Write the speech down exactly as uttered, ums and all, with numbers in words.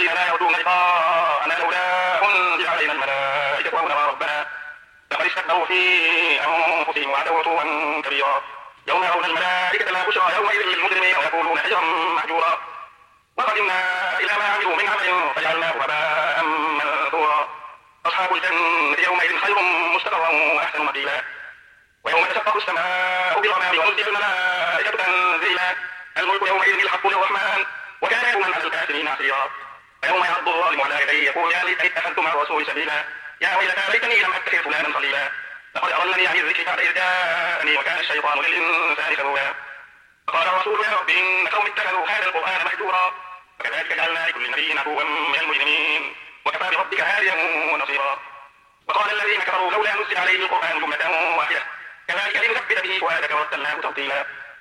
الذين لا يرجون لقاءنا لولا أنزل علينا الملائكة أو نرى ربنا لقد استكبروا في أنفسهم وعتوا عتوا كبيرا يوم يرون الملائكة لا بشرى يومئذ للمجرمين ويقولون حجرا محجورا وقدمنا إلى ما عملوا من عمل فجعلناه هباء منثورا أصحاب الجنة يومئذ خير مستقرا وأحسن مقيلا ويوم تشقق السماء بالغمام ونزل الملائكة تنزيلا الملك يومئذ الحق للرحمن وكان يوما على الكافرين عسيرا ويوم يعض الظالم على يديه يقول يا ليتني اتخذت مع الرسول سبيلا يا ويلتى ليتني لم اتخذ فلانا خليلا لقد اضلني عن الذكر بعد اذ جاءني وكان الشيطان للانسان خذولا فقال الرسول يا رب ان قوم اتخذوا هذا القران مهجورا وكذلك جعلنا لكل نبي عدوا من المجرمين وكفى بربك هاديا ونصيرا وقال الذين كفروا لولا نزل عليه القران جمله واحده كذلك لنثبت به فؤادك ورتلناه ترتيلا